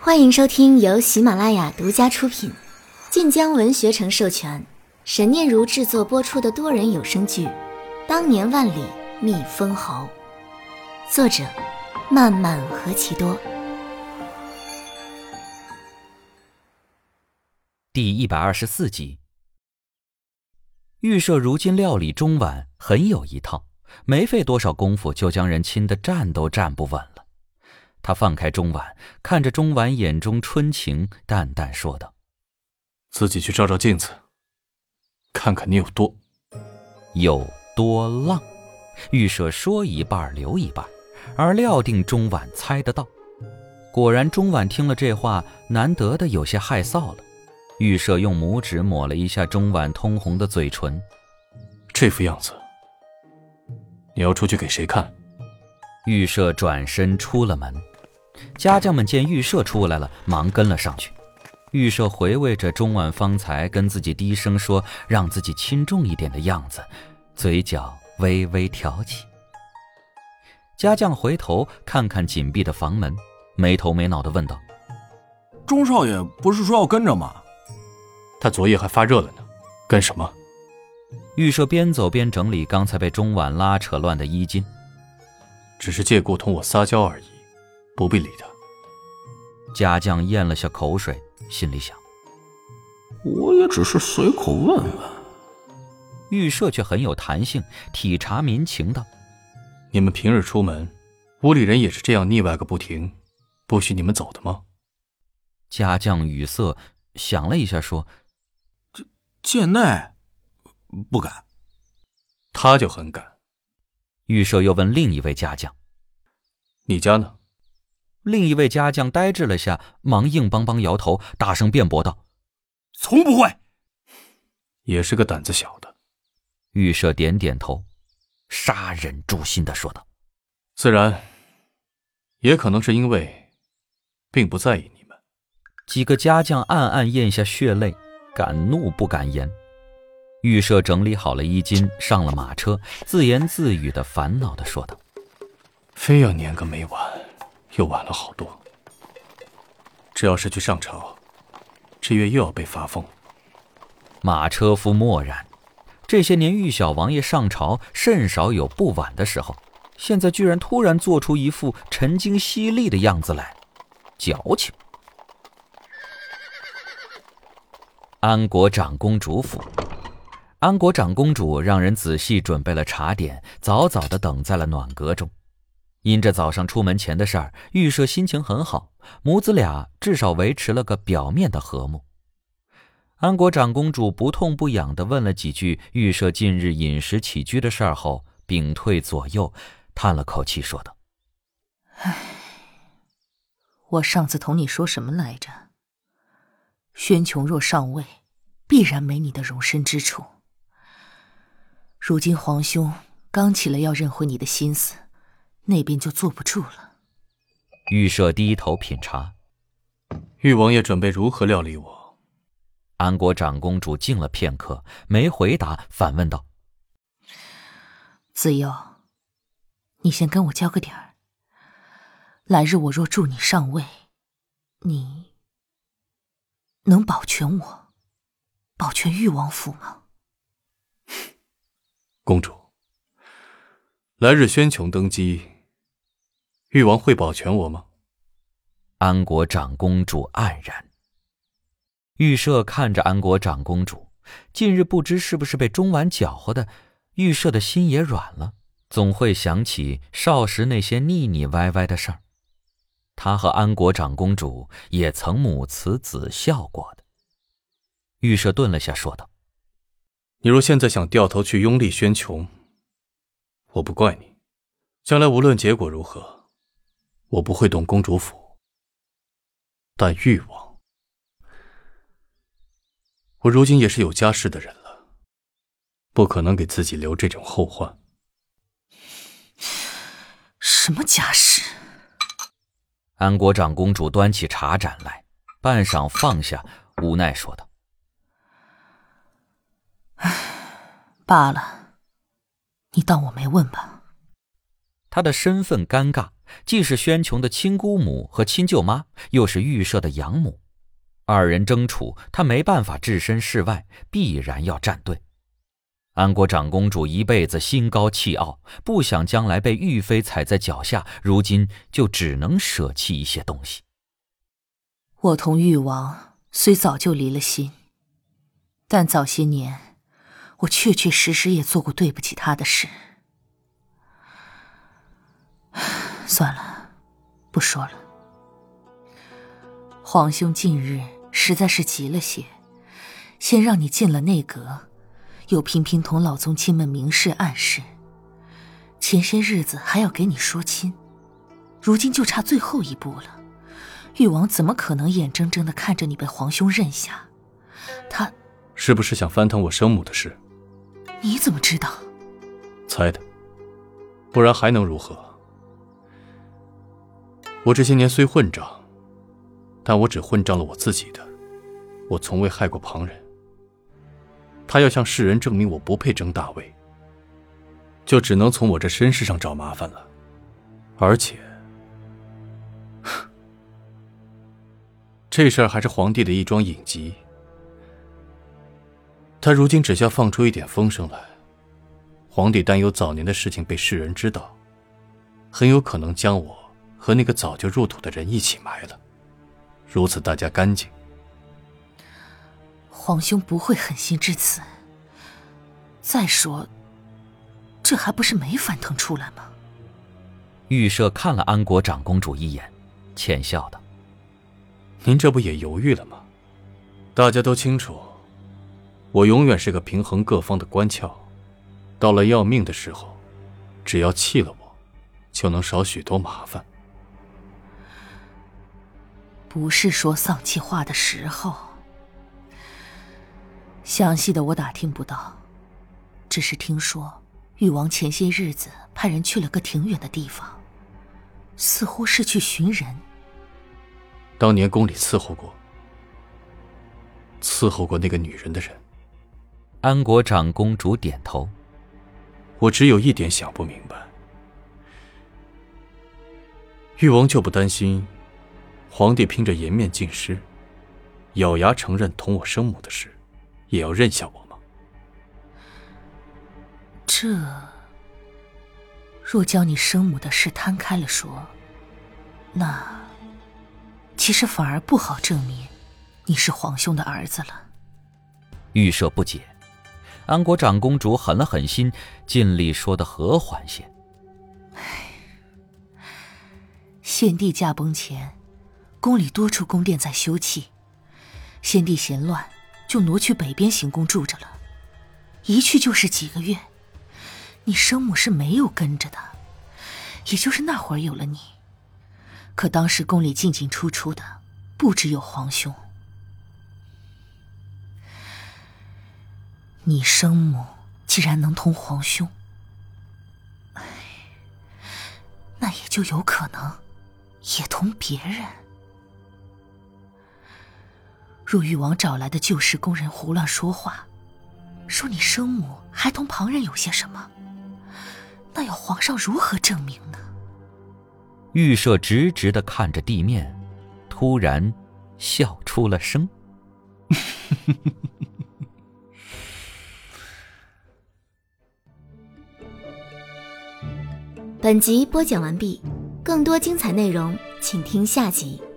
欢迎收听由喜马拉雅独家出品，晋江文学城授权，沈念如制作播出的多人有声剧《当年万里觅封侯》，作者漫漫何其多。 第124集。预设如今料理中碗很有一套，没费多少功夫就将人亲得站都站不稳了。他放开中碗，看着中碗眼中春情，淡淡说道： 自己去照照镜子，看看你有多浪。预设说一半留一半，而料定中碗猜得到。果然中碗听了这话，难得的有些害臊了。预设用拇指抹了一下中碗通红的嘴唇。 这副样子，你要出去给谁看？ 预设转身出了门。家将们见预设出来了，忙跟了上去。预设回味着中晚方才跟自己低声说让自己轻重一点的样子，嘴角微微挑起。家将回头看看紧闭的房门，没头没脑地问道： 钟少爷不是说要跟着吗？ 他昨夜还发热了呢，跟什么？ 预设边走边整理刚才被中晚拉扯乱的衣襟。 只是借故同我撒娇而已，不必理他。 家将咽了下口水，心里想： 我也只是随口问问。 预设却很有弹性，体察民情道： 你们平日出门，屋里人也是这样腻歪个不停，不许你们走的吗？ 家将语塞，想了一下说： 贱内不敢。 他就很敢。 预设又问另一位家将： 你家呢？ 另一位家将呆滞了下，忙硬邦邦摇头，大声辩驳道： 从不会。 也是个胆子小的。 预设点点头，杀人诛心地说道： 自然，也可能是因为并不在意你们。 几个家将暗暗咽下血泪，敢怒不敢言。预设整理好了衣襟，上了马车，自言自语的烦恼地说道： 非要撵个没完，又晚了好多。这要是去上朝，这月又要被罚俸。 马车夫默然，这些年玉小王爷上朝甚少有不晚的时候，现在居然突然做出一副神经犀利的样子来，矫情。安国长公主府。安国长公主让人仔细准备了茶点，早早地等在了暖阁中。因着早上出门前的事儿，预设心情很好，母子俩至少维持了个表面的和睦。安国长公主不痛不痒地问了几句预设近日饮食起居的事儿后，屏退左右，叹了口气说道： 我上次同你说什么来着？宣琼若上位，必然没你的容身之处。如今皇兄刚起了要认回你的心思，那边就坐不住了。 预设低头品茶。 玉王爷准备如何料理我？ 安国长公主静了片刻，没回答，反问道： 子悠，你先跟我交个底儿。来日我若助你上位，你能保全我，保全誉王府吗？ 公主，来日宣琼登基，誉王会保全我吗？ 安国长公主黯然。预设看着安国长公主，近日不知是不是被中晚搅和的，预设的心也软了，总会想起少时那些腻腻歪歪的事儿。他和安国长公主也曾母慈子孝过的。预设顿了下说道： 你若现在想掉头去拥立宣琼，我不怪你，将来无论结果如何，我不会动公主府。但誉王，我如今也是有家室的人了，不可能给自己留这种后患。 什么家室？ 安国长公主端起茶盏来，半晌放下，无奈说道： 罢了，你当我没问吧。 他的身份尴尬，既是宣琼的亲姑母和亲舅妈，又是预设的养母，二人争处，他没办法置身事外，必然要站队。安国长公主一辈子心高气傲，不想将来被玉妃踩在脚下，如今就只能舍弃一些东西。 我同誉王虽早就离了心，但早些年我确确实实也做过对不起他的事。算了，不说了。皇兄近日实在是急了些，先让你进了内阁，又频频同老宗亲们明示暗示，前些日子还要给你说亲，如今就差最后一步了。誉王怎么可能眼睁睁地看着你被皇兄认下？他是不是想翻腾我生母的事？ 你怎么知道？ 猜的，不然还能如何？我这些年虽混账，但我只混账了我自己的，我从未害过旁人。他要向世人证明我不配争大位，就只能从我这身世上找麻烦了。而且这事儿还是皇帝的一桩隐疾，他如今只需要放出一点风声来，皇帝担忧早年的事情被世人知道，很有可能将我和那个早就入土的人一起埋了，如此大家干净。 皇兄不会狠心至此。再说，这还不是没翻腾出来吗？ 玉舍看了安国长公主一眼，欠笑道： 您这不也犹豫了吗？大家都清楚，我永远是个平衡各方的官窍，到了要命的时候，只要弃了我，就能少许多麻烦。 不是说丧气话的时候。详细的我打听不到，只是听说誉王前些日子派人去了个挺远的地方，似乎是去寻人。 当年宫里伺候过那个女人的人。 安国长公主点头。 我只有一点想不明白，誉王就不担心皇帝拼着颜面尽失，咬牙承认同我生母的事，也要认下我吗？ 这若将你生母的事摊开了说，那其实反而不好证明你是皇兄的儿子了。 玉舍不解，安国长公主狠了狠心，尽力说得和缓些。 先帝驾崩前，宫里多处宫殿在修葺，先帝嫌乱，就挪去北边行宫住着了，一去就是几个月。你生母是没有跟着的，也就是那会儿有了你。可当时宫里进进出出的不只有皇兄，你生母既然能同皇兄，那也就有可能也同别人。若誉王找来的旧时宫人胡乱说话，说你生母还同旁人有些什么，那要皇上如何证明呢？ 玉舍直直地看着地面，突然笑出了声。 本集播讲完毕，更多精彩内容请听下集。